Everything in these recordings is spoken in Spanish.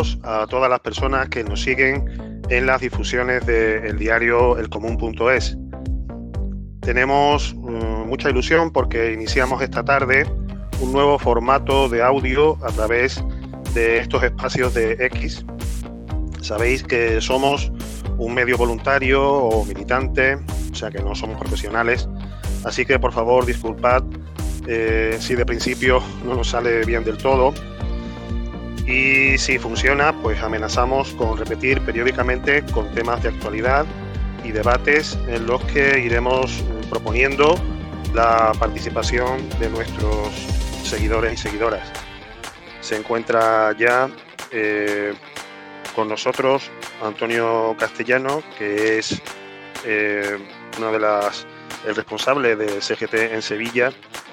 todos a todas las personas que nos siguen en las difusiones del diario elcomún.es. Tenemos mucha ilusión porque iniciamos esta tarde un nuevo formato de audio a través de estos espacios de X. Sabéis que somos un medio voluntario o militante, o sea que no somos profesionales, así que por favor disculpad si de principio no nos sale bien del todo. Y si funciona, pues amenazamos con repetir periódicamente con temas de actualidad y debates en los que iremos proponiendo la participación de nuestros seguidores y seguidoras. Se encuentra ya con nosotros Antonio Castellano, que es el responsable de CGT en Sevilla,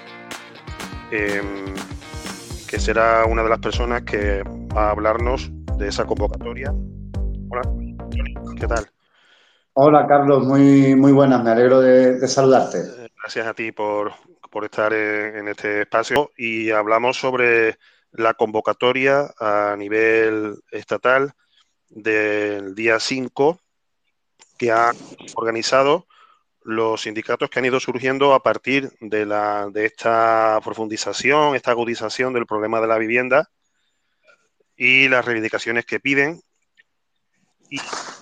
que será una de las personas que va a hablarnos de esa convocatoria. Hola, ¿qué tal? Hola Carlos, muy buenas, me alegro de saludarte. Gracias a ti por estar en este espacio y hablamos sobre la convocatoria a nivel estatal del día 5 que han organizado los sindicatos que han ido surgiendo a partir de esta profundización, esta agudización del problema de la vivienda y las reivindicaciones que piden y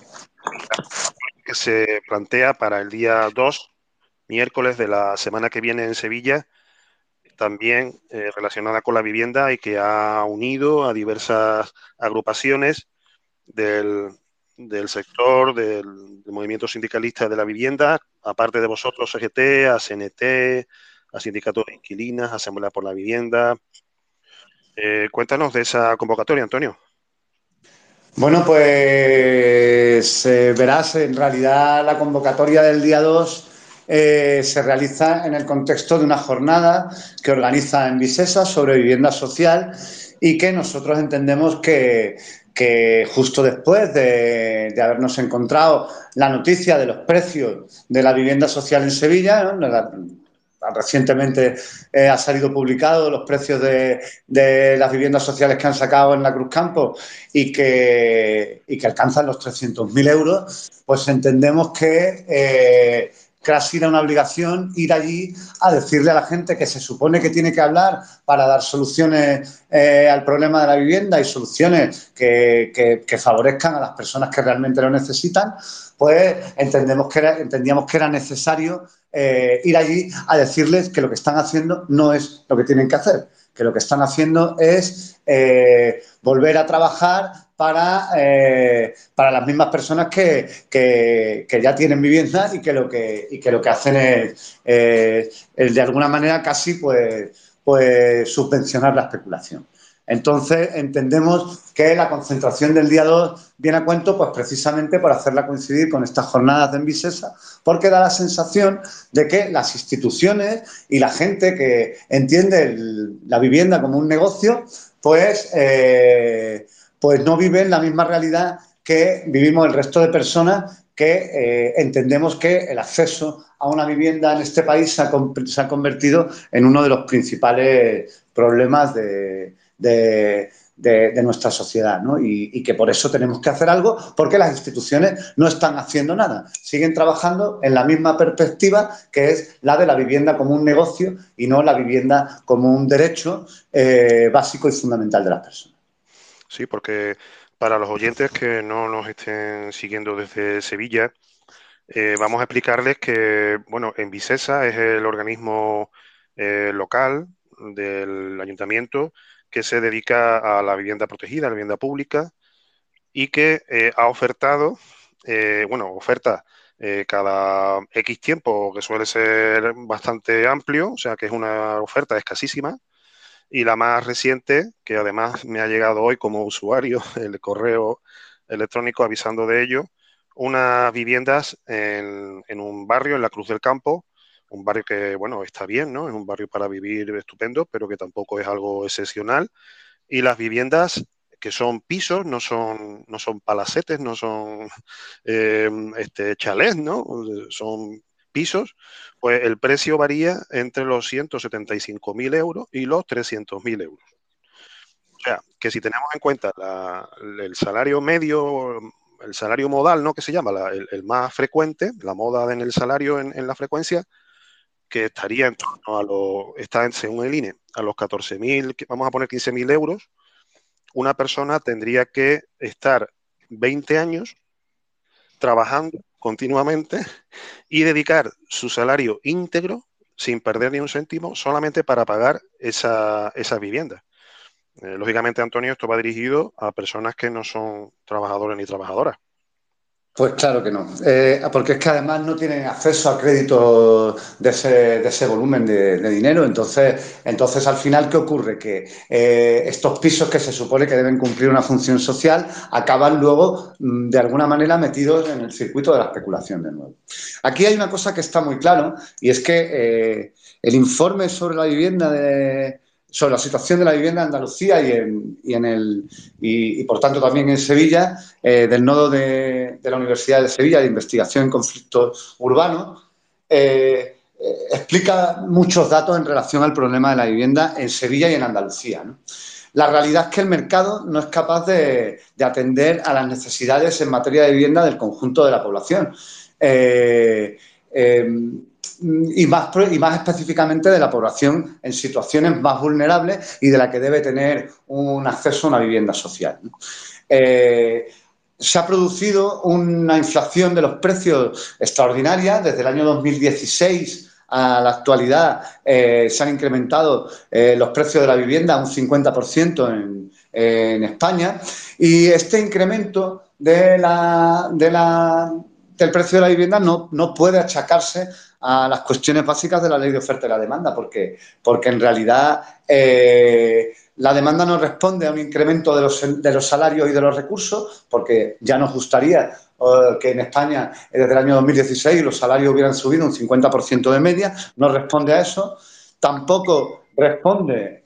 que se plantea para el día 2, miércoles de la semana que viene en Sevilla, también relacionada con la vivienda y que ha unido a diversas agrupaciones del sector, del movimiento sindicalista de la vivienda, aparte de vosotros, CGT, a CNT, a Sindicato de Inquilinas, Asamblea por la Vivienda. Cuéntanos de esa convocatoria, Antonio. Bueno, pues verás, en realidad la convocatoria del día 2 se realiza en el contexto de una jornada que organiza Envisesa sobre vivienda social y que nosotros entendemos que justo después de habernos encontrado la noticia de los precios de la vivienda social en Sevilla, ¿no? Recientemente ha salido publicado los precios de las viviendas sociales que han sacado en la Cruz Campo y que alcanzan los 300.000 euros, pues entendemos que casi era una obligación ir allí a decirle a la gente que se supone que tiene que hablar para dar soluciones al problema de la vivienda y soluciones que favorezcan a las personas que realmente lo necesitan, pues entendíamos que era necesario ir allí a decirles que lo que están haciendo no es lo que tienen que hacer, que lo que están haciendo es volver a trabajar para las mismas personas que ya tienen vivienda y que lo que hacen es de alguna manera casi pues subvencionar la especulación. Entonces, entendemos que la concentración del día 2 viene a cuento pues precisamente por hacerla coincidir con estas jornadas de Envisesa, porque da la sensación de que las instituciones y la gente que entiende la vivienda como un negocio, pues no viven la misma realidad que vivimos el resto de personas que entendemos que el acceso a una vivienda en este país se ha convertido en uno de los principales problemas de nuestra sociedad, ¿no? Y que por eso tenemos que hacer algo, porque las instituciones no están haciendo nada. Siguen trabajando en la misma perspectiva que es la de la vivienda como un negocio y no la vivienda como un derecho básico y fundamental de las personas. Sí, porque para los oyentes que no nos estén siguiendo desde Sevilla, vamos a explicarles que, bueno, Envisesa es el organismo local del ayuntamiento que se dedica a la vivienda protegida, a la vivienda pública, y que ha ofertado, oferta cada X tiempo, que suele ser bastante amplio, o sea que es una oferta escasísima, y la más reciente, que además me ha llegado hoy como usuario, el correo electrónico avisando de ello, unas viviendas en un barrio, en la Cruz del Campo, un barrio que, bueno, está bien, ¿no? Es un barrio para vivir estupendo, pero que tampoco es algo excepcional. Y las viviendas que son pisos, no son palacetes, no son chalés, ¿no? Son pisos, pues el precio varía entre los 175.000 euros y los 300.000 euros. O sea, que si tenemos en cuenta el salario medio, el salario modal, ¿no? Que se llama, el más frecuente, la moda en el salario en la frecuencia, que estaría en torno a según el INE, a los 14.000, vamos a poner 15.000 euros, una persona tendría que estar 20 años trabajando continuamente y dedicar su salario íntegro, sin perder ni un céntimo, solamente para pagar esa vivienda. Lógicamente, Antonio, esto va dirigido a personas que no son trabajadores ni trabajadoras. Pues claro que no, porque es que además no tienen acceso a créditos de ese volumen de dinero. Entonces, al final, ¿qué ocurre? Que estos pisos que se supone que deben cumplir una función social acaban luego, de alguna manera, metidos en el circuito de la especulación de nuevo. Aquí hay una cosa que está muy claro, y es que el informe sobre la vivienda sobre la situación de la vivienda en Andalucía y por tanto también en Sevilla, del nodo de la Universidad de Sevilla de Investigación en Conflictos Urbanos, explica muchos datos en relación al problema de la vivienda en Sevilla y en Andalucía, ¿no? La realidad es que el mercado no es capaz de atender a las necesidades en materia de vivienda del conjunto de la población. Eh, eh, y más específicamente de la población en situaciones más vulnerables y de la que debe tener un acceso a una vivienda social, ¿no? Se ha producido una inflación de los precios extraordinaria. Desde el año 2016 a la actualidad se han incrementado los precios de la vivienda un 50% en España, y este incremento del precio de la vivienda no puede achacarse a las cuestiones básicas de la ley de oferta y la demanda, porque en realidad la demanda no responde a un incremento de los salarios y de los recursos, porque ya nos gustaría que en España desde el año 2016 los salarios hubieran subido un 50% de media. No responde a eso. Tampoco responde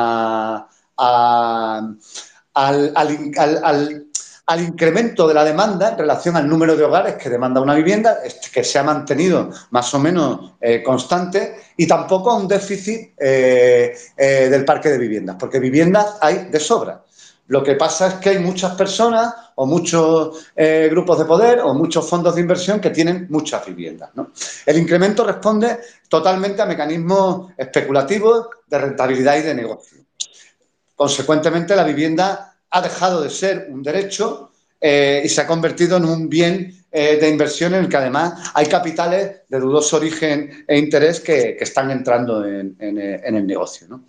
al incremento de la demanda en relación al número de hogares que demanda una vivienda, que se ha mantenido más o menos constante, y tampoco a un déficit del parque de viviendas, porque viviendas hay de sobra. Lo que pasa es que hay muchas personas o muchos grupos de poder o muchos fondos de inversión que tienen muchas viviendas, ¿no? El incremento responde totalmente a mecanismos especulativos de rentabilidad y de negocio. Consecuentemente, la vivienda ha dejado de ser un derecho y se ha convertido en un bien de inversión en el que además hay capitales de dudoso origen e interés que están entrando en el negocio, ¿no?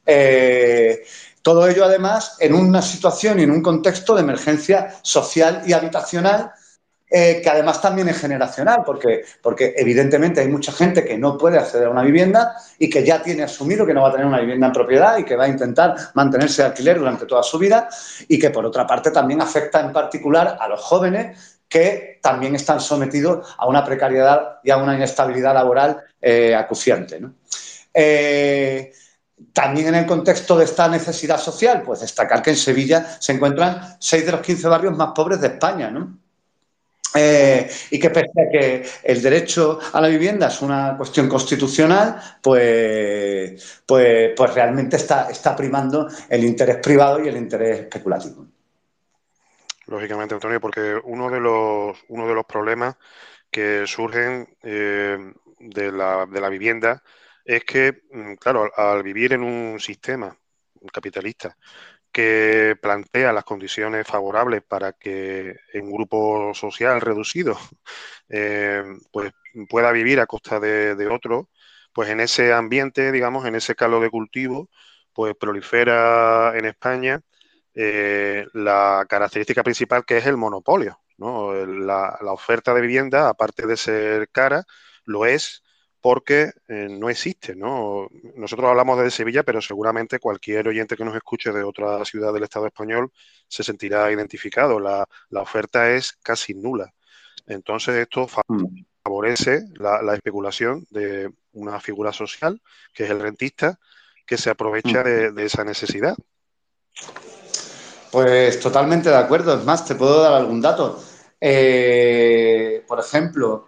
Todo ello, además, en una situación y en un contexto de emergencia social y habitacional, que además también es generacional, porque evidentemente hay mucha gente que no puede acceder a una vivienda y que ya tiene asumido que no va a tener una vivienda en propiedad y que va a intentar mantenerse de alquiler durante toda su vida, y que por otra parte también afecta en particular a los jóvenes, que también están sometidos a una precariedad y a una inestabilidad laboral acuciante, ¿no? También en el contexto de esta necesidad social, pues destacar que en Sevilla se encuentran 6 de los 15 barrios más pobres de España, ¿no? Y que pese a que el derecho a la vivienda es una cuestión constitucional, pues realmente está primando el interés privado y el interés especulativo. Lógicamente, Antonio, porque uno de los problemas que surgen de la vivienda es que, claro, al vivir en un sistema capitalista que plantea las condiciones favorables para que un grupo social reducido pues pueda vivir a costa de otro, pues en ese ambiente, digamos, en ese caldo de cultivo, pues prolifera en España la característica principal, que es el monopolio, ¿no? La oferta de vivienda, aparte de ser cara, lo es porque no existe, ¿no? Nosotros hablamos de Sevilla, pero seguramente cualquier oyente que nos escuche de otra ciudad del Estado español se sentirá identificado. La oferta es casi nula. Entonces esto favorece la especulación de una figura social, que es el rentista, que se aprovecha de esa necesidad. Pues totalmente de acuerdo. Es más, te puedo dar algún dato. Por ejemplo,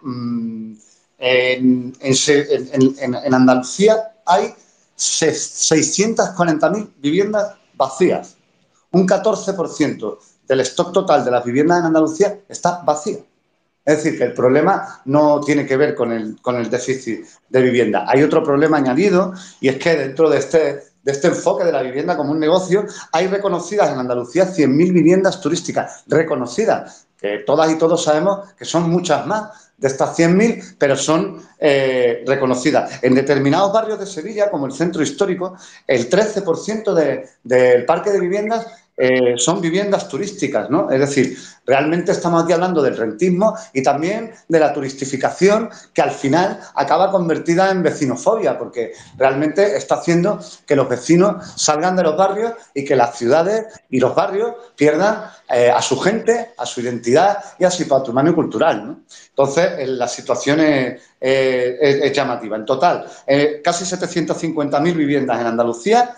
en Andalucía hay 640.000 viviendas vacías. un 14% del stock total de las viviendas en Andalucía está vacía. Es decir, que el problema no tiene que ver con el déficit de vivienda. Hay otro problema añadido y es que dentro de este enfoque de la vivienda como un negocio hay reconocidas en Andalucía 100.000 viviendas turísticas, reconocidas, que todas y todos sabemos que son muchas más de estas 100.000, pero son reconocidas. En determinados barrios de Sevilla, como el centro histórico, el 13% del parque de viviendas son viviendas turísticas, ¿no? Es decir, realmente estamos aquí hablando del rentismo y también de la turistificación que al final acaba convertida en vecinofobia, porque realmente está haciendo que los vecinos salgan de los barrios y que las ciudades y los barrios pierdan a su gente, a su identidad y a su patrimonio cultural, ¿no? Entonces, la situación es llamativa. En total, casi 750.000 viviendas en Andalucía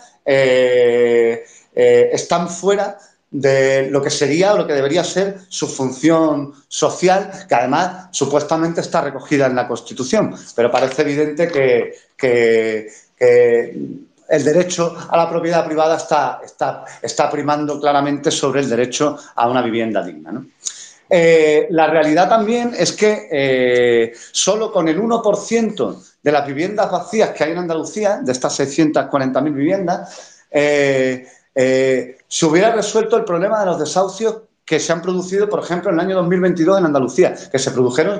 están fuera de lo que sería o lo que debería ser su función social, que además supuestamente está recogida en la Constitución. Pero parece evidente que el derecho a la propiedad privada está primando claramente sobre el derecho a una vivienda digna, ¿no? La realidad también es que solo con el 1% de las viviendas vacías que hay en Andalucía, de estas 640.000 viviendas, se hubiera resuelto el problema de los desahucios que se han producido, por ejemplo, en el año 2022 en Andalucía, que se produjeron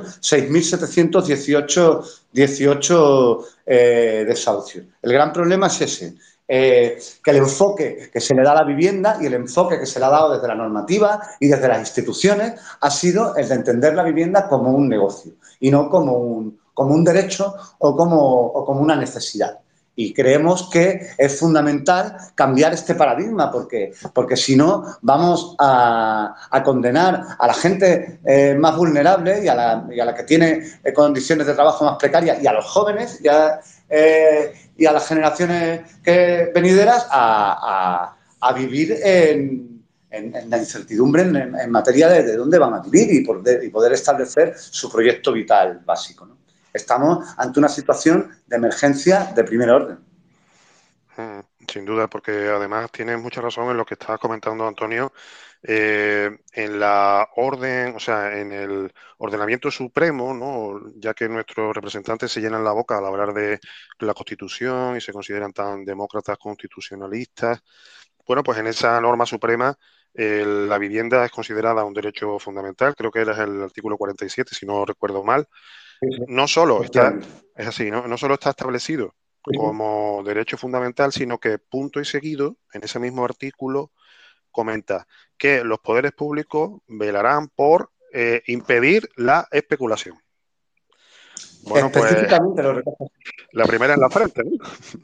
6.718 desahucios. El gran problema es ese. Que el enfoque que se le da a la vivienda y el enfoque que se le ha dado desde la normativa y desde las instituciones ha sido el de entender la vivienda como un negocio y no como un derecho o como una necesidad. Y creemos que es fundamental cambiar este paradigma porque si no vamos a condenar a la gente más vulnerable y a la que tiene condiciones de trabajo más precarias y a los jóvenes y a las generaciones venideras a vivir en la incertidumbre en materia de dónde van a vivir y poder establecer su proyecto vital básico, ¿no? Estamos ante una situación de emergencia de primer orden. Sin duda, porque además tienes mucha razón en lo que estabas comentando, Antonio, en la orden, o sea, en el ordenamiento supremo, ¿no? Ya que nuestros representantes se llenan la boca al hablar de la Constitución y se consideran tan demócratas constitucionalistas. Bueno, pues en esa norma suprema la vivienda es considerada un derecho fundamental, creo que era el artículo 47, si no recuerdo mal. Sí, sí, No solo está, efectivamente. es así, ¿no? No solo está establecido como derecho fundamental, sino que punto y seguido, en ese mismo artículo, comenta que los poderes públicos velarán por impedir la especulación. Bueno, pues Específicamente lo recoge. la primera en la frente, ¿no?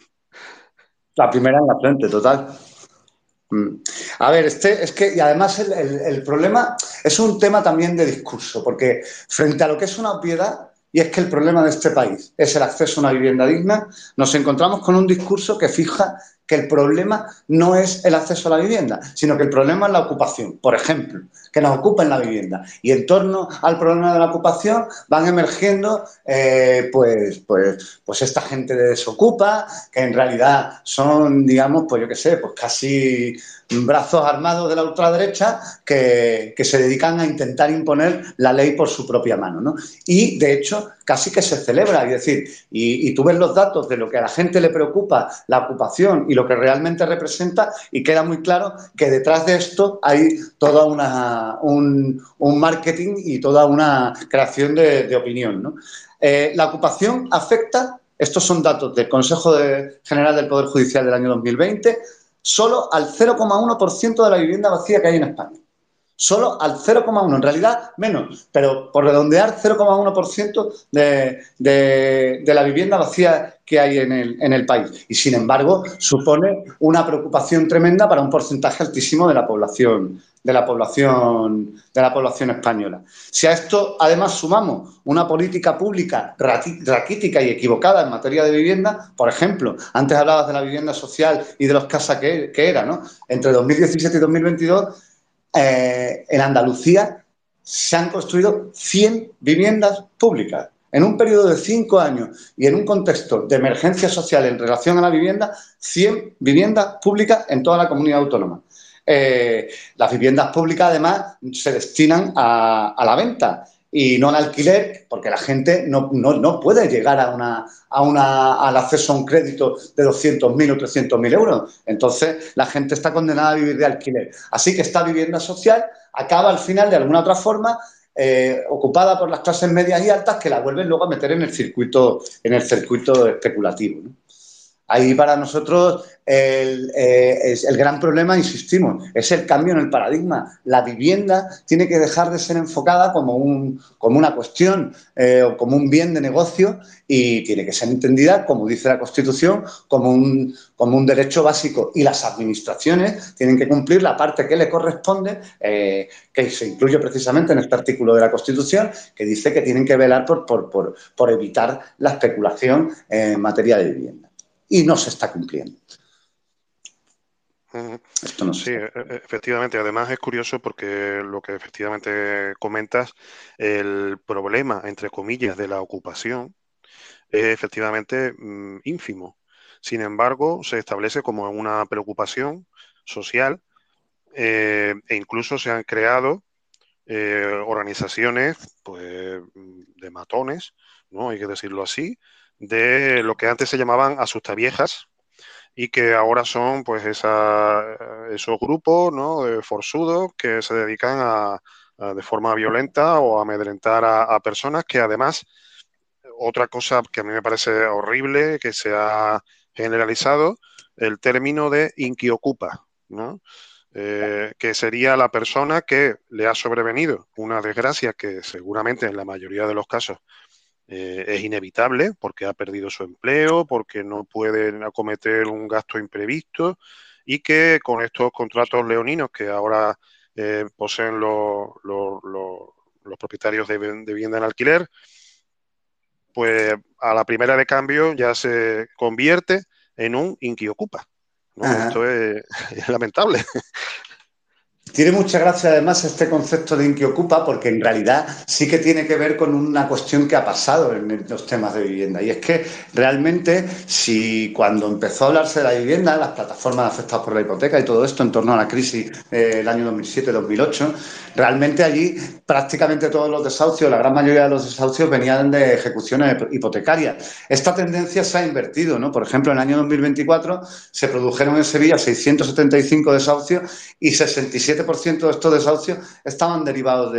La primera en la frente, total. A ver, es que, y además el problema es un tema también de discurso, porque frente a lo que es una obviedad, y es que el problema de este país es el acceso a una vivienda digna, nos encontramos con un discurso que fija que el problema no es el acceso a la vivienda, sino que el problema es la ocupación, por ejemplo, que nos ocupen la vivienda. Y en torno al problema de la ocupación van emergiendo pues esta gente de desocupa, que en realidad son, digamos, pues yo qué sé, pues casi brazos armados de la ultraderecha que se dedican a intentar imponer la ley por su propia mano, ¿no? Y, de hecho, casi que se celebra, es decir, y tú ves los datos de lo que a la gente le preocupa la ocupación y lo que realmente representa y queda muy claro que detrás de esto hay toda un marketing y toda una creación de opinión, ¿no? La ocupación afecta, estos son datos del Consejo General del Poder Judicial del año 2020, solo al 0,1% de la vivienda vacía que hay en España. Solo al 0,1%, en realidad menos, pero por redondear 0,1% de la vivienda vacía que hay en el país. Y sin embargo, supone una preocupación tremenda para un porcentaje altísimo de la población española. Si a esto además sumamos una política pública raquítica y equivocada en materia de vivienda, por ejemplo, antes hablabas de la vivienda social y de los casas que era, ¿no? Entre 2017 y 2022 en Andalucía se han construido 100 viviendas públicas. En un periodo de 5 años y en un contexto de emergencia social en relación a la vivienda, 100 viviendas públicas en toda la comunidad autónoma. las viviendas públicas además se destinan a la venta y no al alquiler, porque la gente no puede llegar al acceso a un crédito de 200.000 o 300.000 euros. Entonces, la gente está condenada a vivir de alquiler. Así que esta vivienda social acaba al final, de alguna otra forma, ocupada por las clases medias y altas, que la vuelven luego a meter en el circuito especulativo, ¿no? Ahí para nosotros es el gran problema, insistimos, es el cambio en el paradigma. La vivienda tiene que dejar de ser enfocada como una cuestión o como un bien de negocio y tiene que ser entendida, como dice la Constitución, como un derecho básico. Y las administraciones tienen que cumplir la parte que le corresponde, que se incluye precisamente en este artículo de la Constitución, que dice que tienen que velar por evitar la especulación en materia de vivienda. Y no se está cumpliendo. Esto no se Sí, está cumpliendo. efectivamente. Además es curioso porque lo que efectivamente comentas, el problema, entre comillas, de la ocupación es efectivamente ínfimo. Sin embargo, se establece como una preocupación social e incluso se han creado organizaciones pues, de matones, ¿no? Hay que decirlo así, de lo que antes se llamaban asustaviejas y que ahora son pues esos grupos, ¿no? Forzudos que se dedican de forma violenta o a amedrentar a personas que además, otra cosa que a mí me parece horrible, que se ha generalizado, el término de inquiocupa, ¿no? Que sería la persona que le ha sobrevenido una desgracia que seguramente en la mayoría de los casos es inevitable porque ha perdido su empleo, porque no puede acometer un gasto imprevisto y que con estos contratos leoninos que ahora poseen los propietarios de vivienda en alquiler, pues a la primera de cambio ya se convierte en un inquiocupa, ¿no? Esto Ajá. es lamentable. Tiene mucha gracia además este concepto de inquiocupa porque en realidad sí que tiene que ver con una cuestión que ha pasado en los temas de vivienda. Y es que realmente si cuando empezó a hablarse de la vivienda, las plataformas afectadas por la hipoteca y todo esto en torno a la crisis del año 2007-2008, realmente allí prácticamente todos los desahucios, la gran mayoría de los desahucios venían de ejecuciones hipotecarias. Esta tendencia se ha invertido, ¿no? Por ejemplo, en el año 2024 se produjeron en Sevilla 675 desahucios y 67% de estos desahucios estaban derivados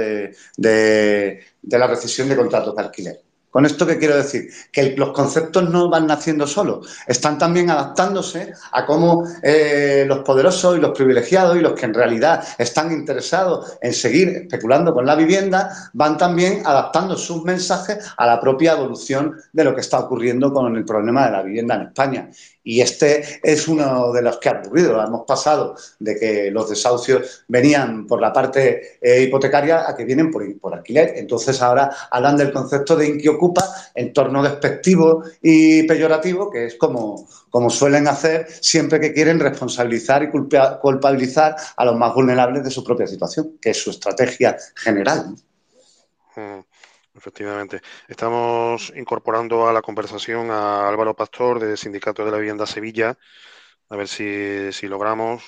de la rescisión de contratos de alquiler. ¿Con esto qué quiero decir? Que los conceptos no van naciendo solos, están también adaptándose a cómo los poderosos y los privilegiados y los que en realidad están interesados en seguir especulando con la vivienda van también adaptando sus mensajes a la propia evolución de lo que está ocurriendo con el problema de la vivienda en España. Y este es uno de los que ha ocurrido. Hemos pasado de que los desahucios venían por la parte hipotecaria a que vienen por alquiler. Entonces ahora hablan del concepto de inquiocupa en torno despectivo y peyorativo, que es como suelen hacer siempre que quieren responsabilizar y culpabilizar a los más vulnerables de su propia situación, que es su estrategia general. Mm, efectivamente. Estamos incorporando a la conversación a Álvaro Pastor del Sindicato de la Vivienda Sevilla, a ver si logramos.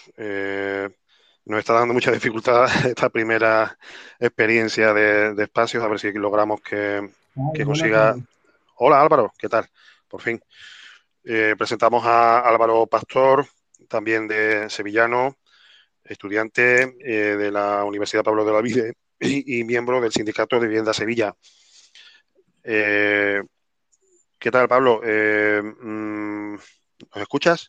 Nos está dando mucha dificultad esta primera experiencia de espacios, a ver si logramos Ay, que buenas consiga. tardes. Hola Álvaro, ¿qué tal? Por fin. Presentamos a Álvaro Pastor, también de sevillano, estudiante de la Universidad Pablo de la Vide y miembro del Sindicato de Vivienda Sevilla. Eh, ¿Qué tal, Pablo? ¿Nos escuchas?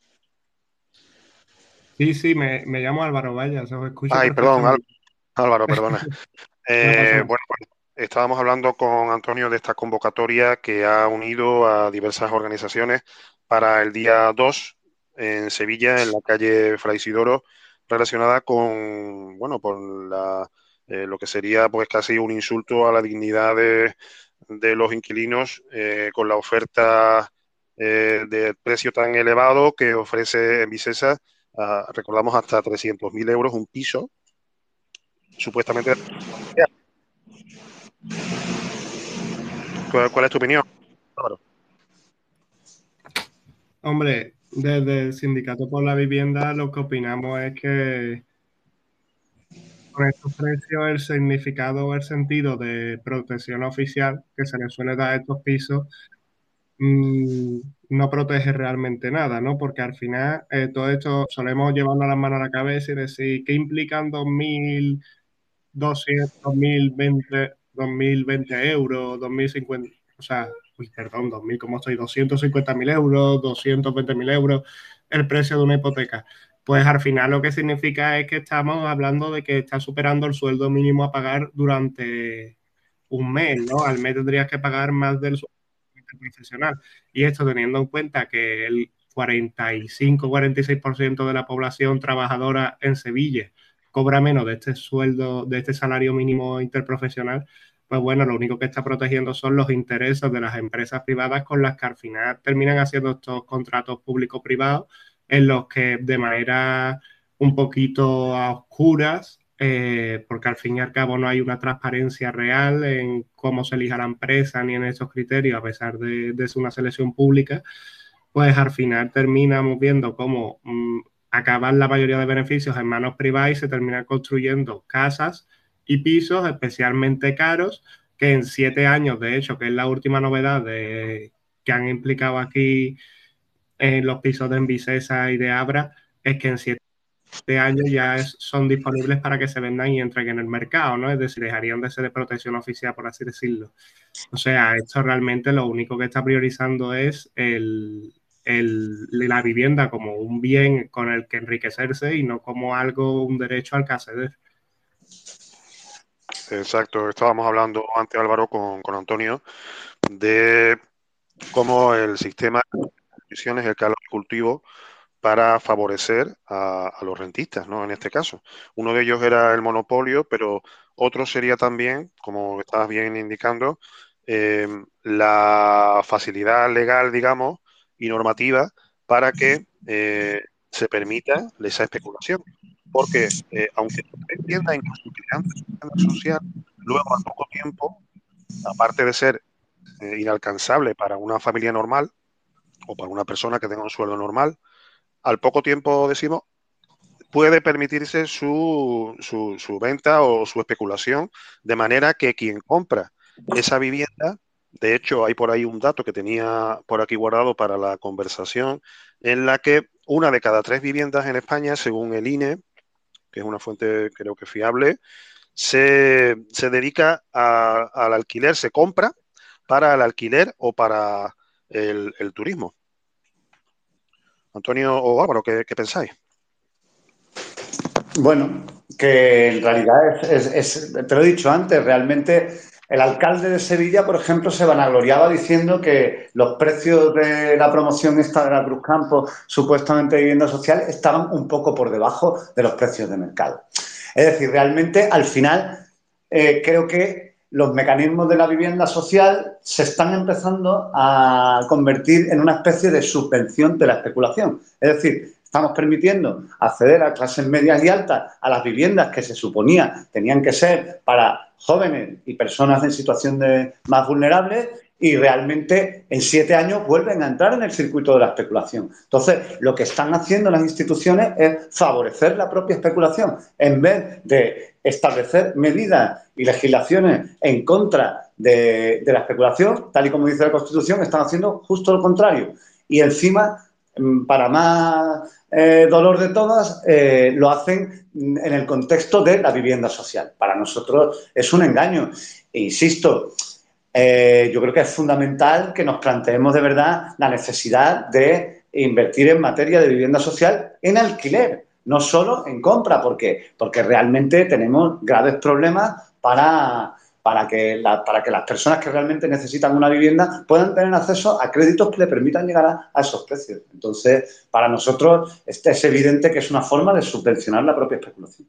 Sí, sí, me llamo Álvaro, vaya, se os escucha Ay, perdón, perfectamente. Álvaro, perdona. No pasa nada. Bueno, pues, estábamos hablando con Antonio de esta convocatoria que ha unido a diversas organizaciones para el día 2 en Sevilla, en la calle Fray Isidoro, relacionada con, bueno, lo que sería pues casi un insulto a la dignidad de los inquilinos con la oferta de precio tan elevado que ofrece en Vicesa, recordamos hasta 300.000 euros un piso, supuestamente. ¿Cuál es tu opinión, Álvaro? Hombre, desde el Sindicato por la Vivienda lo que opinamos es que con estos precios el significado o el sentido de protección oficial que se le suele dar a estos pisos mm, no protege realmente nada, ¿no? Porque al final todo esto solemos llevarnos las manos a la cabeza y decir, ¿qué implican 2.200, 2020 euros, 2050, o sea, uy, perdón, 2000, ¿cómo estoy? 250.000 euros, 220.000 euros, el precio de una hipoteca? Pues al final lo que significa es que estamos hablando de que está superando el sueldo mínimo a pagar durante un mes, ¿no? Al mes tendrías que pagar más del sueldo profesional. Y esto teniendo en cuenta que el 45-46% de la población trabajadora en Sevilla cobra menos de este sueldo, de este salario mínimo interprofesional, pues bueno, lo único que está protegiendo son los intereses de las empresas privadas con las que al final terminan haciendo estos contratos público-privados en los que de manera un poquito a oscuras, porque al fin y al cabo no hay una transparencia real en cómo se elija la empresa ni en esos criterios, a pesar de ser una selección pública, pues al final terminamos viendo cómo acaban la mayoría de beneficios en manos privadas y se terminan construyendo casas y pisos especialmente caros que en 7 años, de hecho, que es la última novedad que han implicado aquí en los pisos de Envicesa y de Abra, es que en 7 años ya son disponibles para que se vendan y entreguen en el mercado, ¿no? Es decir, dejarían de ser de protección oficial, por así decirlo. O sea, esto realmente lo único que está priorizando es la vivienda como un bien con el que enriquecerse y no como algo, un derecho al que acceder. Exacto, estábamos hablando antes, Álvaro, con Antonio, de cómo el sistema de condiciones es el calor de cultivo para favorecer a los rentistas, ¿no? En este caso. Uno de ellos era el monopolio, pero otro sería también, como estabas bien indicando, la facilidad legal, digamos, y normativa para que se permita esa especulación. Porque aunque hay viviendas incluso creando vivienda social, luego al poco tiempo, aparte de ser inalcanzable para una familia normal o para una persona que tenga un sueldo normal, al poco tiempo, decimos, puede permitirse su venta o su especulación, de manera que quien compra esa vivienda, de hecho hay por ahí un dato que tenía por aquí guardado para la conversación, en la que una de cada 3 viviendas en España, según el INE, que es una fuente creo que fiable, se dedica al alquiler, se compra para el alquiler o para el turismo. Antonio o Álvaro, ¿qué pensáis? Bueno, que en realidad te lo he dicho antes, realmente el alcalde de Sevilla, por ejemplo, se vanagloriaba diciendo que los precios de la promoción esta de la Cruzcampo, supuestamente de vivienda social, estaban un poco por debajo de los precios de mercado. Es decir, realmente al final creo que los mecanismos de la vivienda social se están empezando a convertir en una especie de subvención de la especulación. Es decir, estamos permitiendo acceder a clases medias y altas a las viviendas que se suponía tenían que ser para jóvenes y personas en situación más vulnerables y realmente en 7 años vuelven a entrar en el circuito de la especulación. Entonces, lo que están haciendo las instituciones es favorecer la propia especulación en vez de establecer medidas y legislaciones en contra de la especulación, tal y como dice la Constitución, están haciendo justo lo contrario. Y encima, para más dolor de todas, lo hacen en el contexto de la vivienda social. Para nosotros es un engaño. E insisto, yo creo que es fundamental que nos planteemos de verdad la necesidad de invertir en materia de vivienda social en alquiler, no solo en compra, porque realmente tenemos graves problemas para que las personas que realmente necesitan una vivienda puedan tener acceso a créditos que le permitan llegar a esos precios. Entonces, para nosotros es evidente que es una forma de subvencionar la propia especulación.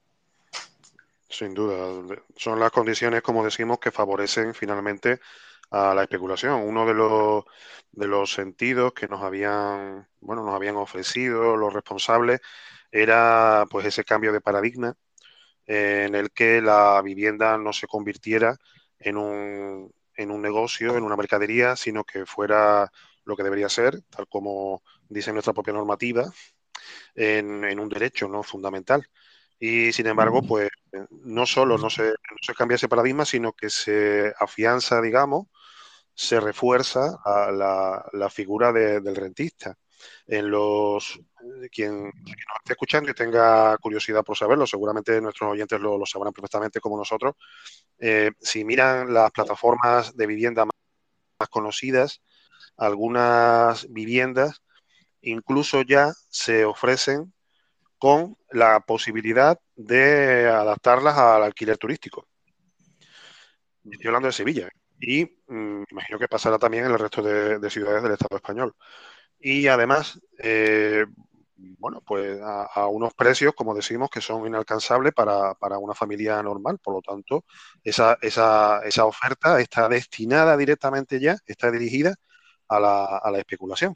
Sin duda, son las condiciones, como decimos, que favorecen finalmente a la especulación. Uno de los sentidos que nos habían ofrecido los responsables era pues ese cambio de paradigma en el que la vivienda no se convirtiera en un negocio, en una mercadería, sino que fuera lo que debería ser, tal como dice nuestra propia normativa, en un derecho no fundamental. Y sin embargo, pues no solo no se cambia ese paradigma, sino que se afianza, digamos, se refuerza a la figura del rentista. En quien nos esté escuchando y tenga curiosidad por saberlo, seguramente nuestros oyentes lo sabrán perfectamente como nosotros. Si miran las plataformas de vivienda más conocidas, algunas viviendas incluso ya se ofrecen con la posibilidad de adaptarlas al alquiler turístico. Estoy hablando de Sevilla. Y imagino que pasará también en el resto de ciudades del Estado español. Y además, bueno, pues a unos precios, como decimos, que son inalcanzables para una familia normal. Por lo tanto, esa oferta está destinada directamente ya, está dirigida a la especulación.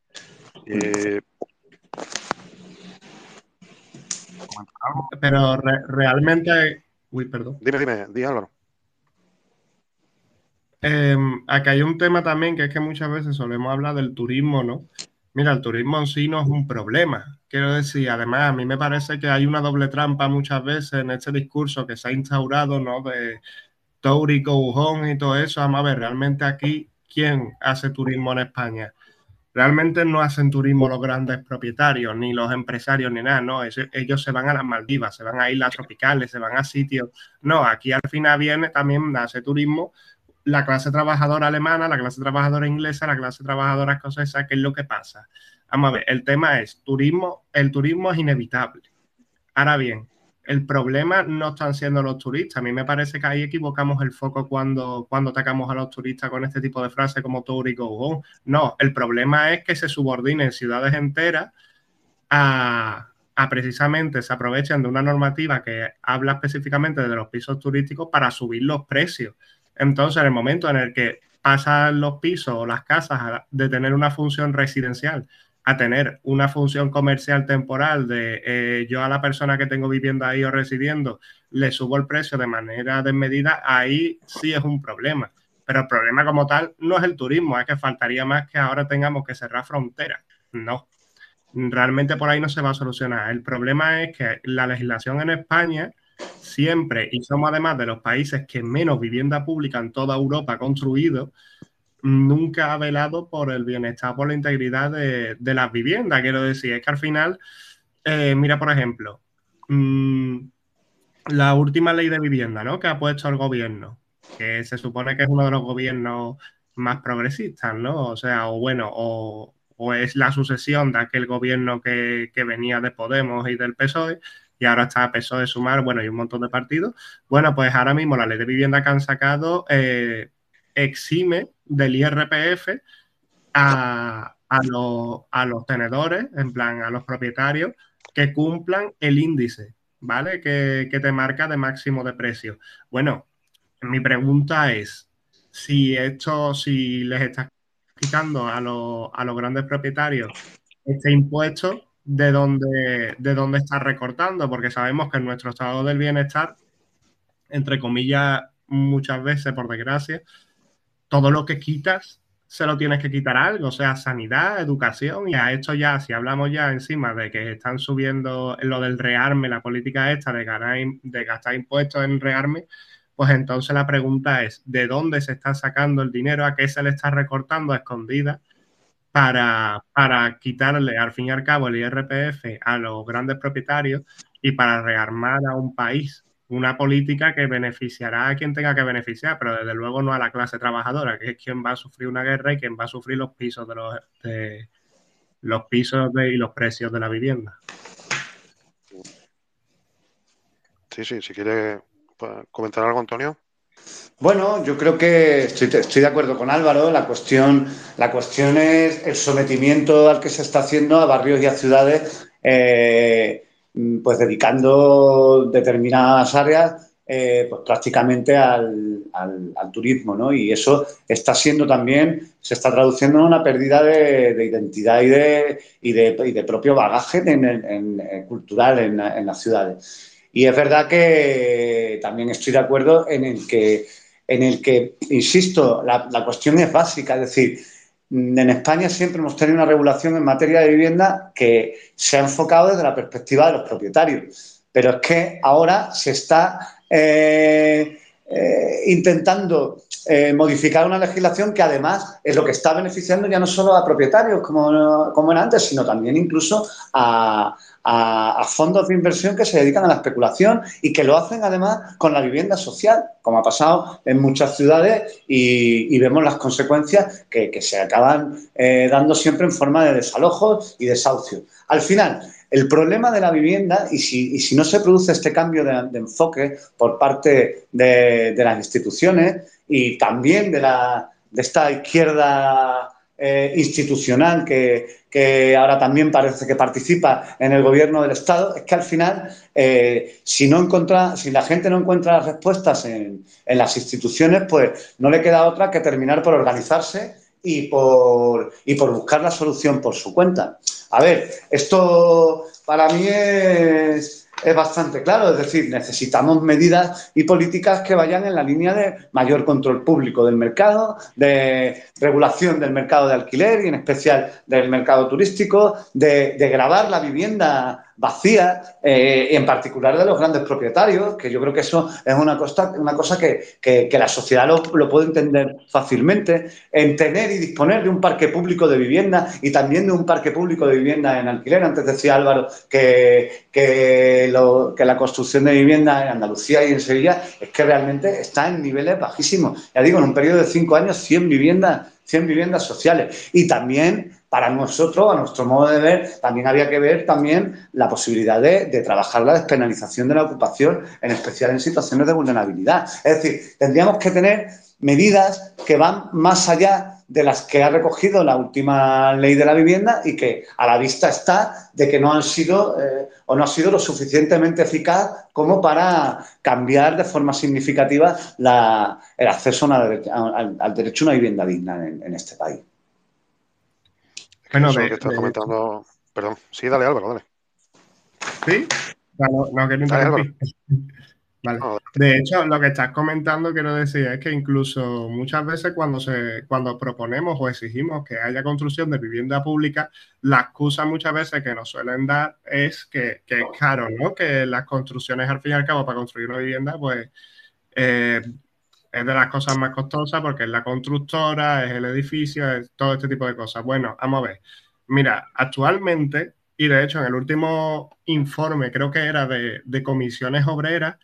Pero realmente... Uy, perdón. Dime, di Álvaro. Aquí hay un tema también que es que muchas veces solemos hablar del turismo, ¿no? Mira, el turismo en sí no es un problema. Quiero decir, además, a mí me parece que hay una doble trampa muchas veces en este discurso que se ha instaurado, ¿no? De Touri, Goujón y todo eso. Vamos a ver, realmente aquí, ¿quién hace turismo en España? Realmente no hacen turismo los grandes propietarios, ni los empresarios, ni nada, no. Ellos se van a las Maldivas, se van a islas tropicales, se van a sitios. No, aquí al final viene también a hacer turismo la clase trabajadora alemana, la clase trabajadora inglesa, la clase trabajadora escocesa. ¿Qué es lo que pasa? Vamos a ver, el tema es el turismo es inevitable. Ahora bien, el problema no están siendo los turistas. A mí me parece que ahí equivocamos el foco cuando atacamos a los turistas con este tipo de frases como tour y go home. No, el problema es que se subordinen ciudades enteras a precisamente se aprovechan de una normativa que habla específicamente de los pisos turísticos para subir los precios. Entonces, en el momento en el que pasan los pisos o las casas de tener una función residencial a tener una función comercial temporal de yo a la persona que tengo viviendo ahí o residiendo le subo el precio de manera desmedida, ahí sí es un problema. Pero el problema como tal no es el turismo, es que faltaría más que ahora tengamos que cerrar fronteras. No, realmente por ahí no se va a solucionar. El problema es que la legislación en España siempre, y somos además de los países que menos vivienda pública en toda Europa ha construido, nunca ha velado por el bienestar, por la integridad de las viviendas. Quiero decir, es que al final, mira, por ejemplo, la última ley de vivienda, ¿no?, que ha puesto el gobierno, que se supone que es uno de los gobiernos más progresistas, ¿no? O sea, o bueno, o es la sucesión de aquel gobierno que venía de Podemos y del PSOE, y ahora está PSOE, Sumar, bueno, y un montón de partidos. Bueno, pues ahora mismo la ley de vivienda que han sacado exime del IRPF a los tenedores, en plan a los propietarios, que cumplan el índice, ¿vale? Que te marca de máximo de precio. Bueno, mi pregunta es, si les está quitando a los grandes propietarios este impuesto, ¿de dónde está recortando? Porque sabemos que en nuestro estado del bienestar, entre comillas, muchas veces, por desgracia, todo lo que quitas se lo tienes que quitar a algo, o sea, sanidad, educación, y a esto ya, si hablamos ya encima de que están subiendo lo del rearme, la política esta de gastar impuestos en rearme, pues entonces la pregunta es, ¿de dónde se está sacando el dinero? ¿A qué se le está recortando a escondidas para quitarle, al fin y al cabo, el IRPF a los grandes propietarios y para rearmar a un país? Una política que beneficiará a quien tenga que beneficiar, pero desde luego no a la clase trabajadora, que es quien va a sufrir una guerra y quien va a sufrir los pisos y los precios de la vivienda. Sí, si quiere comentar algo, Antonio. Bueno, yo creo que estoy de acuerdo con Álvaro. La cuestión es el sometimiento al que se está haciendo a barrios y a ciudades, pues dedicando determinadas áreas pues prácticamente al turismo, ¿no? Y eso está siendo también, se está traduciendo en una pérdida de identidad y de propio bagaje cultural en las ciudades. Y es verdad que también estoy de acuerdo en el que insisto, la cuestión es básica, es decir, en España siempre hemos tenido una regulación en materia de vivienda que se ha enfocado desde la perspectiva de los propietarios. pero es que ahora se está intentando modificar una legislación que además es lo que está beneficiando ya no solo a propietarios como era antes, sino también incluso a fondos de inversión que se dedican a la especulación y que lo hacen además con la vivienda social, como ha pasado en muchas ciudades y vemos las consecuencias que se acaban dando siempre en forma de desalojos y desahucios. Al final, el problema de la vivienda, y si no se produce este cambio de enfoque por parte de las instituciones y también de esta izquierda institucional que ahora también parece que participa en el gobierno del Estado, es que al final, si la gente no encuentra las respuestas en las instituciones, pues no le queda otra que terminar por organizarse y por buscar la solución por su cuenta. A ver, esto para mí es bastante claro, es decir, necesitamos medidas y políticas que vayan en la línea de mayor control público del mercado, de regulación del mercado de alquiler y en especial del mercado turístico, de gravar la vivienda vacía, en particular de los grandes propietarios, que yo creo que eso es una cosa que la sociedad lo puede entender fácilmente, en tener y disponer de un parque público de vivienda y también de un parque público de vivienda en alquiler. Antes decía Álvaro que la construcción de vivienda en Andalucía y en Sevilla es que realmente está en niveles bajísimos. Ya digo, en un periodo de 5 años, 100 viviendas sociales. Y también, para nosotros, a nuestro modo de ver, también había que ver también la posibilidad de trabajar la despenalización de la ocupación, en especial en situaciones de vulnerabilidad. Es decir, tendríamos que tener medidas que van más allá de las que ha recogido la última ley de la vivienda y que a la vista está de que no han sido o no ha sido lo suficientemente eficaz como para cambiar de forma significativa el acceso al derecho a una vivienda digna en este país. Bueno, eso que estás comentando... Perdón, sí, dale Álvaro, dale. ¿Sí? No quiero interrumpir. Vale. De hecho, lo que estás comentando, quiero decir, es que incluso muchas veces cuando proponemos o exigimos que haya construcción de vivienda pública, la excusa muchas veces que nos suelen dar es que es caro, ¿no? Que las construcciones, al fin y al cabo, para construir una vivienda, pues es de las cosas más costosas porque es la constructora, es el edificio, es todo este tipo de cosas. Bueno, vamos a ver. Mira, actualmente, y de hecho en el último informe, creo que era de comisiones obreras,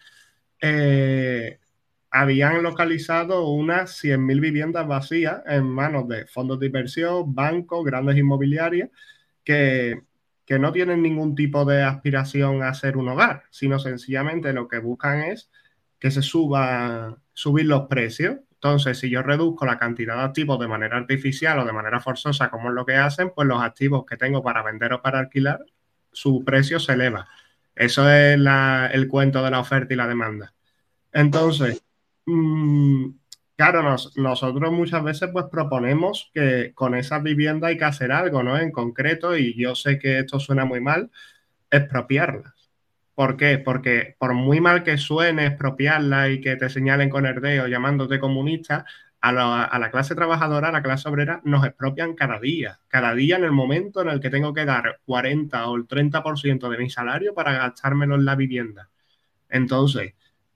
habían localizado unas 100.000 viviendas vacías en manos de fondos de inversión, bancos, grandes inmobiliarias, que no tienen ningún tipo de aspiración a ser un hogar, sino sencillamente lo que buscan es que se subir los precios. Entonces, si yo reduzco la cantidad de activos de manera artificial o de manera forzosa, como es lo que hacen, pues los activos que tengo para vender o para alquilar, su precio se eleva. Eso es el cuento de la oferta y la demanda. Entonces, claro, nosotros muchas veces pues proponemos que con esas viviendas hay que hacer algo, ¿no? En concreto, y yo sé que esto suena muy mal, expropiarlas. ¿Por qué? Porque por muy mal que suene expropiarlas y que te señalen con el dedo llamándote comunista, a la clase trabajadora, a la clase obrera, nos expropian cada día. Cada día en el momento en el que tengo que dar 40 o el 30% de mi salario para gastármelo en la vivienda. Entonces,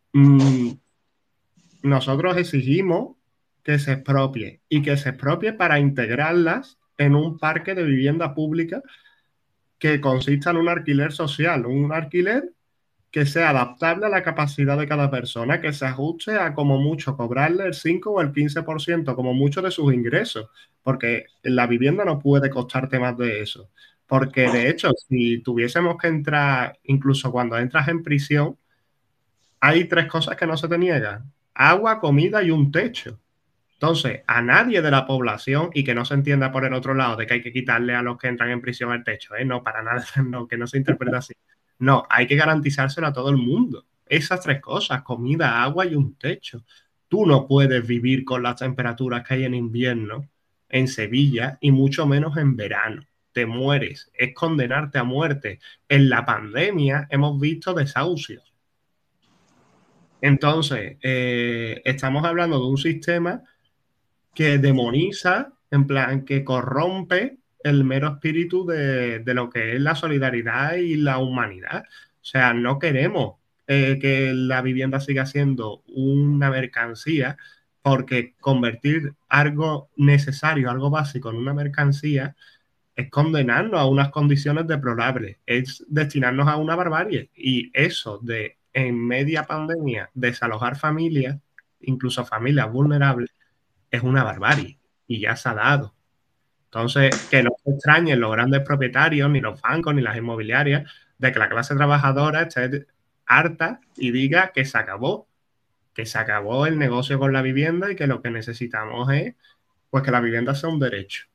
nosotros exigimos que se expropie y que se expropie para integrarlas en un parque de vivienda pública que consista en un alquiler social, un alquiler que sea adaptable a la capacidad de cada persona, que se ajuste a como mucho cobrarle el 5 o el 15% como mucho de sus ingresos, porque la vivienda no puede costarte más de eso. Porque de hecho, si tuviésemos que entrar, incluso cuando entras en prisión, hay 3 cosas que no se te niegan: agua, comida y un techo. Entonces, a nadie de la población, y que no se entienda por el otro lado de que hay que quitarle a los que entran en prisión el techo, no, para nada, no, que no se interprete así. No, hay que garantizárselo a todo el mundo. Esas 3 cosas: comida, agua y un techo. Tú no puedes vivir con las temperaturas que hay en invierno en Sevilla y mucho menos en verano. Te mueres, es condenarte a muerte. En la pandemia hemos visto desahucios. Entonces, estamos hablando de un sistema que demoniza, en plan, que corrompe el mero espíritu de lo que es la solidaridad y la humanidad. O sea, no queremos que la vivienda siga siendo una mercancía, porque convertir algo necesario, algo básico en una mercancía es condenarnos a unas condiciones deplorables, es destinarnos a una barbarie. Y eso de en media pandemia desalojar familias, incluso familias vulnerables, es una barbarie y ya se ha dado. Entonces, que no se extrañen los grandes propietarios, ni los bancos, ni las inmobiliarias, de que la clase trabajadora esté harta y diga que se acabó el negocio con la vivienda y que lo que necesitamos es pues que la vivienda sea un derecho.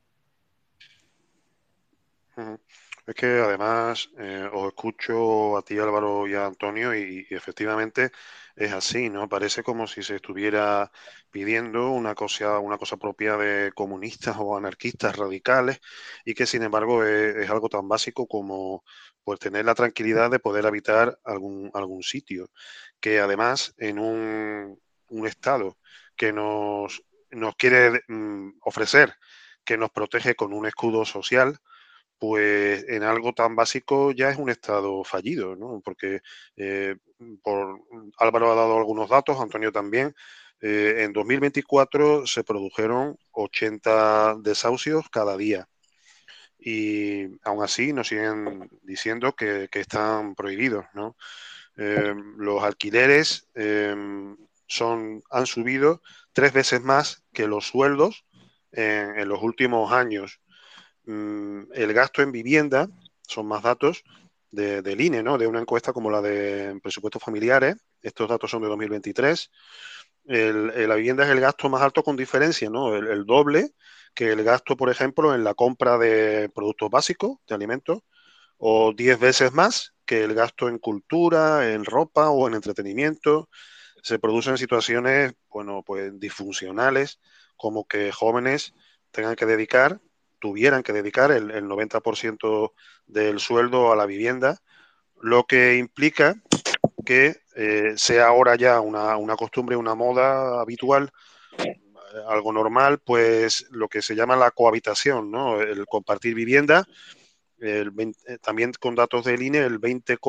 Es que además os escucho a ti, Álvaro, y a Antonio, y efectivamente es así, ¿no? Parece como si se estuviera pidiendo una cosa propia de comunistas o anarquistas radicales, y que sin embargo es algo tan básico como pues tener la tranquilidad de poder habitar algún sitio, que además en un estado que nos quiere ofrecer, que nos protege con un escudo social, pues en algo tan básico ya es un estado fallido, ¿no? Porque Álvaro ha dado algunos datos, Antonio también. En 2024 se produjeron 80 desahucios cada día, y aún así nos siguen diciendo que están prohibidos, ¿no? Los alquileres han subido 3 veces más que los sueldos en los últimos años. El gasto en vivienda, son más datos del INE, ¿no? De una encuesta como la de presupuestos familiares. Estos datos son de 2023. La vivienda es el gasto más alto con diferencia, ¿no? El doble que el gasto, por ejemplo, en la compra de productos básicos, de alimentos, o 10 veces más que el gasto en cultura, en ropa o en entretenimiento. Se producen situaciones, bueno, pues disfuncionales, como que jóvenes tengan que dedicar, tuvieran que dedicar el 90% del sueldo a la vivienda, lo que implica que sea ahora ya una costumbre, una moda habitual, algo normal, pues lo que se llama la cohabitación, ¿no? El compartir vivienda. También con datos del INE, el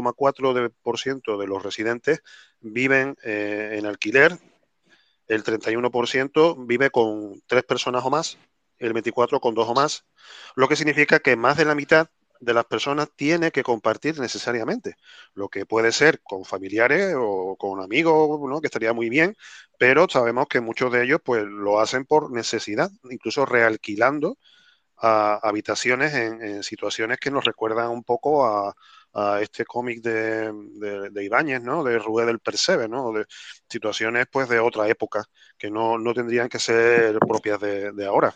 20,4% de los residentes viven en alquiler, el 31% vive con 3 personas o más, el 24% con 2 o más, lo que significa que más de la mitad de las personas tiene que compartir necesariamente, lo que puede ser con familiares o con amigos, ¿no? Que estaría muy bien, pero sabemos que muchos de ellos pues lo hacen por necesidad, incluso realquilando a habitaciones en situaciones que nos recuerdan un poco a este cómic de Ibáñez, ¿no? De Rubén del Percebe, ¿no? De situaciones pues de otra época que no tendrían que ser propias de ahora.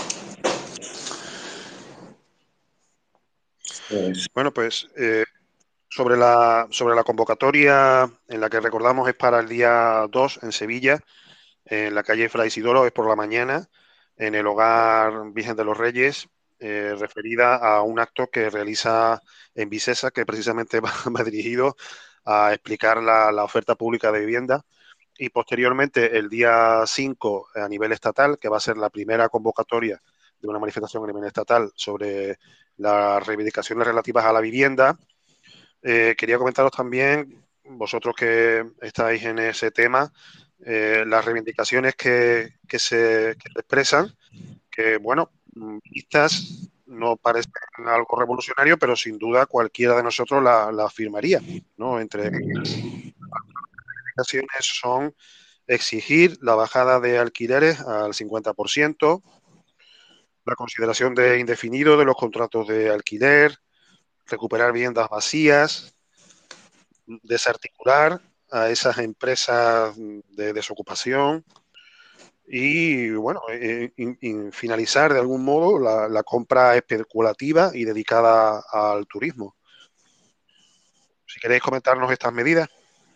Pues, Bueno, pues sobre la convocatoria en la que recordamos es para el día 2 en Sevilla, en la calle Fray Isidoro, es por la mañana, en el Hogar Virgen de los Reyes, referida a un acto que realiza en Visesa, que precisamente va dirigido a explicar la oferta pública de vivienda. Y posteriormente, el día 5, a nivel estatal, que va a ser la primera convocatoria de una manifestación a nivel estatal sobre las reivindicaciones relativas a la vivienda. Quería comentaros también, vosotros que estáis en ese tema, las reivindicaciones que se expresan, que, bueno, vistas no parecen algo revolucionario, pero sin duda cualquiera de nosotros la afirmaría, ¿no? Entre las reivindicaciones son exigir la bajada de alquileres al 50%, la consideración de indefinido de los contratos de alquiler, recuperar viviendas vacías, desarticular a esas empresas de desocupación y, bueno, finalizar de algún modo la compra especulativa y dedicada al turismo. Si queréis comentarnos estas medidas.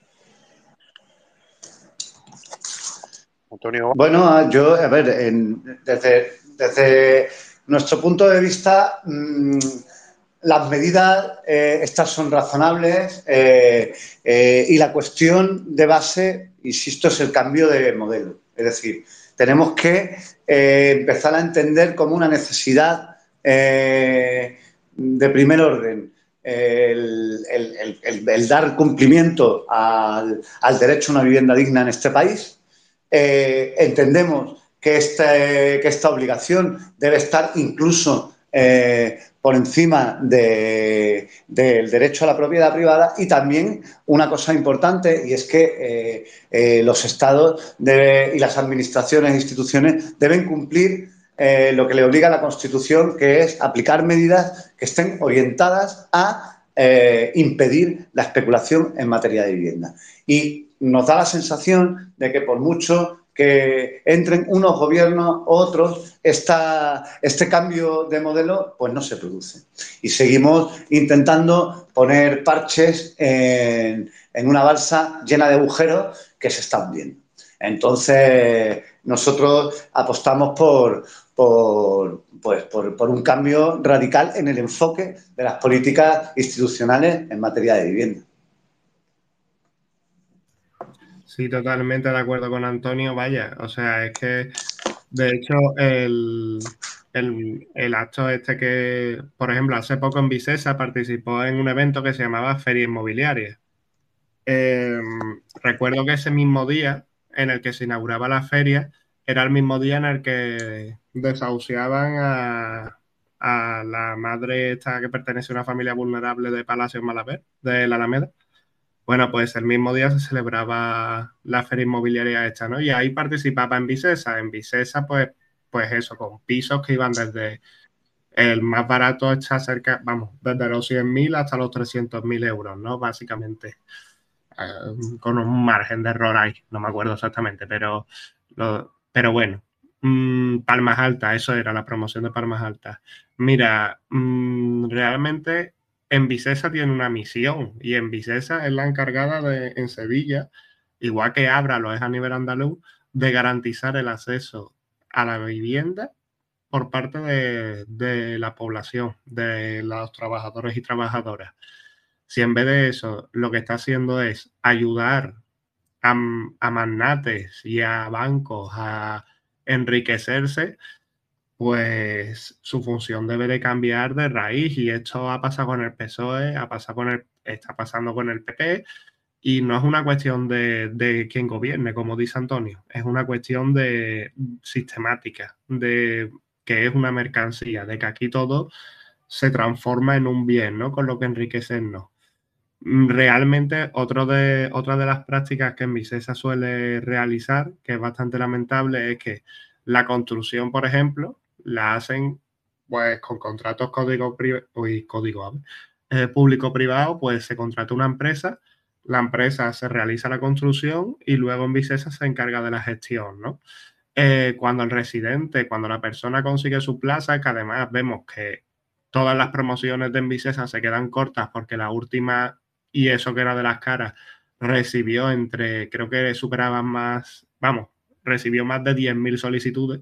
Antonio. bueno, yo, a ver, desde nuestro punto de vista, las medidas estas son razonables y la cuestión de base, insisto, es el cambio de modelo. Es decir, tenemos que empezar a entender como una necesidad de primer orden el dar cumplimiento al derecho a una vivienda digna en este país. Entendemos que esta obligación debe estar incluso por encima del derecho a la propiedad privada, y también una cosa importante, y es que los estados y las administraciones e instituciones deben cumplir lo que le obliga a la Constitución, que es aplicar medidas que estén orientadas a impedir la especulación en materia de vivienda. Y nos da la sensación de que por mucho que entren unos gobiernos u otros, este cambio de modelo pues no se produce. Y seguimos intentando poner parches en una balsa llena de agujeros que se está hundiendo. Entonces, nosotros apostamos por un cambio radical en el enfoque de las políticas institucionales en materia de vivienda. Sí, totalmente de acuerdo con Antonio, vaya, o sea, es que de hecho el acto este que, por ejemplo, hace poco en Vicesa participó en un evento que se llamaba Feria Inmobiliaria. Eh, Recuerdo que ese mismo día en el que se inauguraba la feria era el mismo día en el que desahuciaban a la madre esta que pertenece a una familia vulnerable de Palacio Malaver, de la Alameda. Bueno, pues el mismo día se celebraba la feria inmobiliaria esta, ¿no? Y ahí participaba en Vicesa. En Vicesa, pues eso, con pisos que iban desde el más barato está cerca, vamos, desde los 100.000 hasta los 300.000 euros, ¿no? Básicamente, con un margen de error ahí, no me acuerdo exactamente, pero bueno. Palmas Altas, eso era la promoción de Palmas Altas. Mira, realmente en Vicesa tiene una misión, y en Vicesa es la encargada en Sevilla, igual que Abra lo es a nivel andaluz, de garantizar el acceso a la vivienda por parte de la población, de los trabajadores y trabajadoras. Si en vez de eso lo que está haciendo es ayudar a magnates y a bancos a enriquecerse, pues su función debe de cambiar de raíz. Y esto ha pasado con el PSOE, está pasando con el PP, y no es una cuestión de quién gobierne, como dice Antonio, es una cuestión de sistemática, de que es una mercancía, de que aquí todo se transforma en un bien, ¿no? Con lo que enriquecernos. Realmente, otra de las prácticas que en Visesa suele realizar, que es bastante lamentable, es que la construcción, por ejemplo, la hacen pues con contratos público-privado, pues se contrata una empresa, la empresa se realiza la construcción y luego en Visesa se encarga de la gestión, ¿no? Cuando la persona consigue su plaza, que además vemos que todas las promociones de Envisesa se quedan cortas porque la última, y eso que era de las caras, creo que superaban más, vamos, recibió más de 10.000 solicitudes.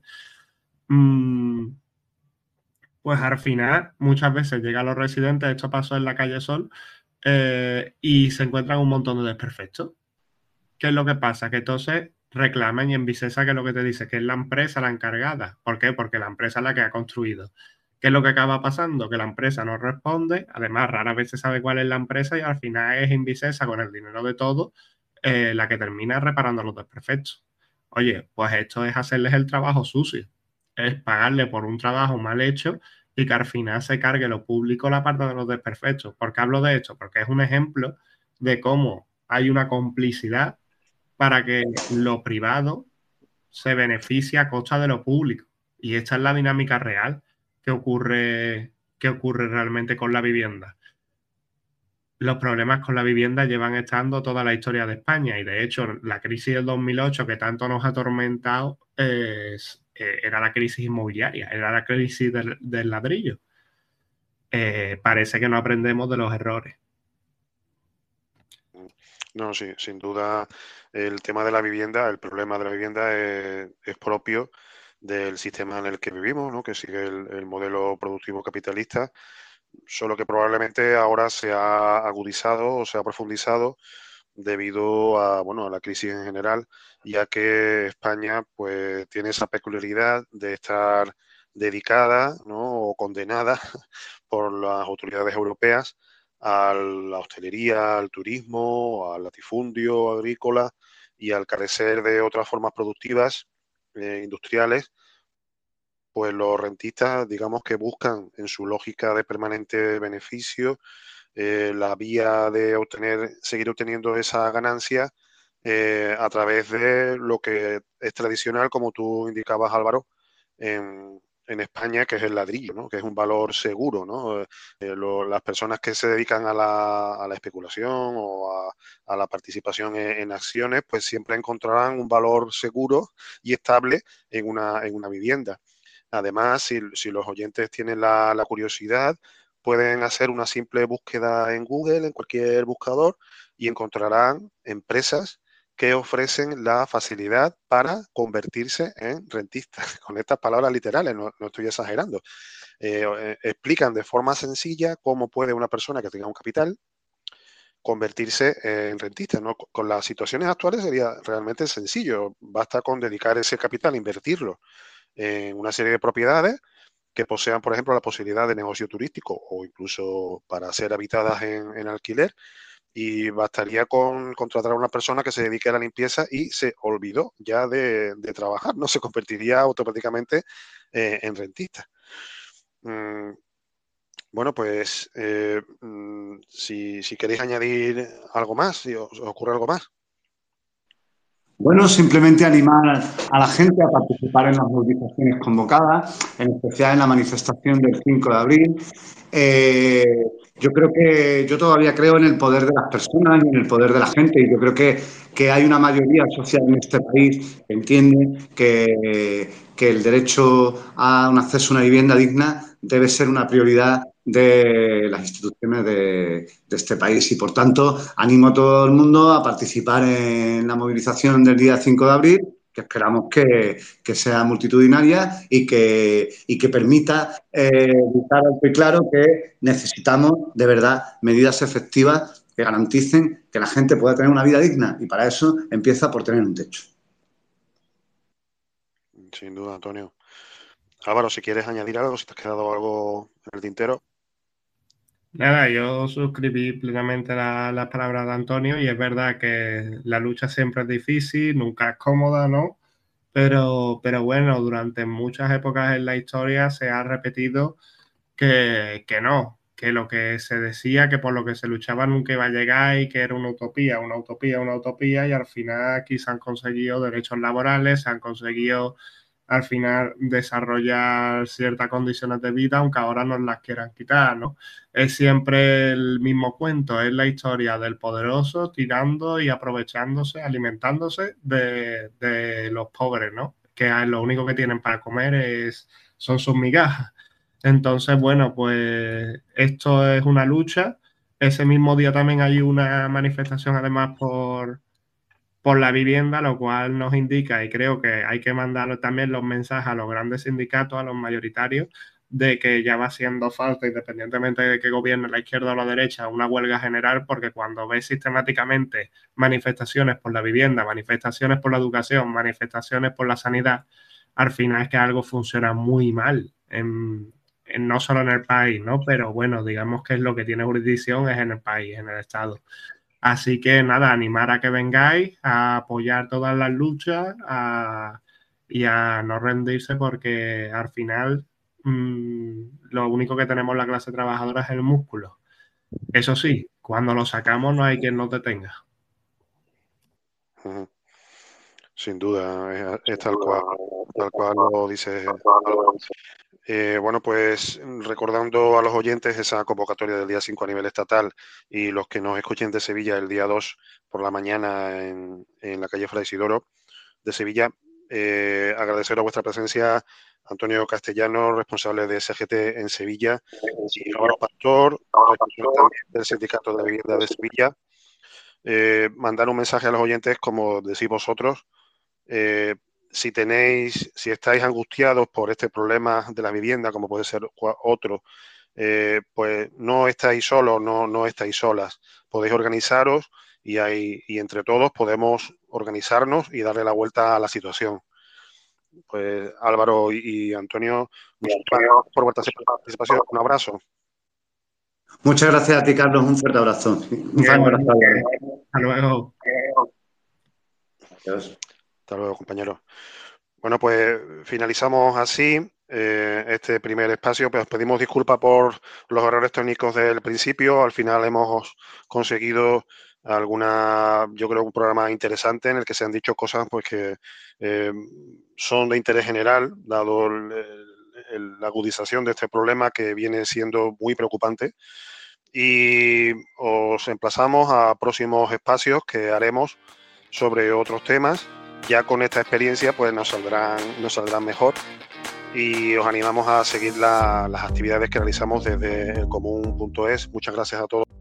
Pues al final muchas veces llegan los residentes, esto pasó en la calle Sol, y se encuentran un montón de desperfectos. ¿Qué es lo que pasa? Que entonces reclaman, y en Visesa, que es lo que te dice, que es la empresa la encargada. ¿Por qué? Porque la empresa es la que ha construido. ¿Qué es lo que acaba pasando? Que la empresa no responde, además rara vez se sabe cuál es la empresa, y al final es Invisesa, con el dinero de todo, la que termina reparando los desperfectos. Oye, pues esto es hacerles el trabajo sucio, es pagarle por un trabajo mal hecho y que al final se cargue lo público la parte de los desperfectos. ¿Por qué hablo de esto? Porque es un ejemplo de cómo hay una complicidad para que lo privado se beneficie a costa de lo público. Y esta es la dinámica real que ocurre realmente con la vivienda. Los problemas con la vivienda llevan estando toda la historia de España, y de hecho la crisis del 2008 que tanto nos ha atormentado era la crisis inmobiliaria, era la crisis del ladrillo. Parece que no aprendemos de los errores. No, sí, sin duda el tema de la vivienda, el problema de la vivienda es propio del sistema en el que vivimos, ¿no? Que sigue el modelo productivo capitalista, solo que probablemente ahora se ha agudizado o se ha profundizado debido a, bueno, a la crisis en general, ya que España pues tiene esa peculiaridad de estar dedicada, ¿no? O condenada por las autoridades europeas a la hostelería, al turismo, al latifundio agrícola y al carecer de otras formas productivas industriales, pues los rentistas, digamos que buscan en su lógica de permanente beneficio la vía de seguir obteniendo esa ganancia a través de lo que es tradicional, como tú indicabas, Álvaro, en España, que es el ladrillo, ¿no? Que es un valor seguro, ¿no? Las personas que se dedican a la especulación o a la participación en acciones, pues siempre encontrarán un valor seguro y estable en una vivienda. Además, si los oyentes tienen la curiosidad, pueden hacer una simple búsqueda en Google, en cualquier buscador, y encontrarán empresas que ofrecen la facilidad para convertirse en rentistas. Con estas palabras literales, no estoy exagerando. Explican de forma sencilla cómo puede una persona que tenga un capital convertirse en rentista, ¿no? Con las situaciones actuales sería realmente sencillo. Basta con dedicar ese capital, invertirlo en una serie de propiedades que posean, por ejemplo, la posibilidad de negocio turístico o incluso para ser habitadas en alquiler, y bastaría con contratar a una persona que se dedique a la limpieza y se olvidó ya de trabajar, ¿no? Se convertiría automáticamente en rentista. Mm, bueno, pues si queréis añadir algo más, si os ocurre algo más. Bueno, simplemente animar a la gente a participar en las movilizaciones convocadas, en especial en la manifestación del 5 de abril. Eh, yo creo que yo todavía creo en el poder de las personas y en el poder de la gente, y yo creo que hay una mayoría social en este país que entiende que el derecho a un acceso a una vivienda digna debe ser una prioridad de las instituciones de este país, y por tanto animo a todo el mundo a participar en la movilización del día 5 de abril, que esperamos que sea multitudinaria y que permita dejar alto y claro que necesitamos de verdad medidas efectivas que garanticen que la gente pueda tener una vida digna, y para eso empieza por tener un techo. Sin duda, Antonio. Álvaro, si quieres añadir algo, si te has quedado algo en el tintero. Nada, yo suscribí plenamente las palabras de Antonio, y es verdad que la lucha siempre es difícil, nunca es cómoda, ¿no? Pero bueno, durante muchas épocas en la historia se ha repetido que no, que lo que se decía, que por lo que se luchaba nunca iba a llegar y que era una utopía, una utopía, una utopía, y al final aquí se han conseguido derechos laborales, se han conseguido al final desarrollar ciertas condiciones de vida, aunque ahora nos las quieran quitar, ¿no? Es siempre el mismo cuento, es la historia del poderoso tirando y aprovechándose, alimentándose de los pobres, ¿no? Que lo único que tienen para comer son sus migajas. Entonces, bueno, pues esto es una lucha. Ese mismo día también hay una manifestación, además, por la vivienda, lo cual nos indica, y creo que hay que mandar también los mensajes a los grandes sindicatos, a los mayoritarios, de que ya va siendo falta, independientemente de que gobierne la izquierda o la derecha, una huelga general, porque cuando ves sistemáticamente manifestaciones por la vivienda, manifestaciones por la educación, manifestaciones por la sanidad, al final es que algo funciona muy mal, no solo en el país, ¿no? Pero bueno, digamos que es lo que tiene jurisdicción es en el país, en el Estado. Así que nada, animar a que vengáis, a apoyar todas las luchas y a no rendirse, porque al final lo único que tenemos la clase trabajadora es el músculo. Eso sí, cuando lo sacamos no hay quien nos detenga. Uh-huh. Sin duda, es tal cual lo dice Álvaro. Bueno, pues recordando a los oyentes esa convocatoria del día 5 a nivel estatal, y los que nos escuchen de Sevilla el día 2 por la mañana en la calle Fray Isidoro de Sevilla, agradecer a vuestra presencia, Antonio Castellano, responsable de SGT en Sevilla, y Álvaro Pastor, responsable también del Sindicato de Vivienda de Sevilla. Mandar un mensaje a los oyentes, como decís vosotros. Eh, si estáis angustiados por este problema de la vivienda, como puede ser otro, pues no estáis solos, no estáis solas. Podéis organizaros y entre todos podemos organizarnos y darle la vuelta a la situación. Pues Álvaro y Antonio, muchas gracias por vuestra participación. Un abrazo. Muchas gracias a ti, Carlos. Un fuerte abrazo. Un fuerte abrazo. Hasta luego. Adiós. Hasta luego, compañeros. Bueno, pues finalizamos así este primer espacio. Pues pedimos disculpas por los errores técnicos del principio. Al final hemos conseguido yo creo, un programa interesante en el que se han dicho cosas pues que son de interés general, dado la agudización de este problema que viene siendo muy preocupante. Y os emplazamos a próximos espacios que haremos sobre otros temas. Ya con esta experiencia pues nos saldrán mejor, y os animamos a seguir las actividades que realizamos desde elcomún.es. Muchas gracias a todos.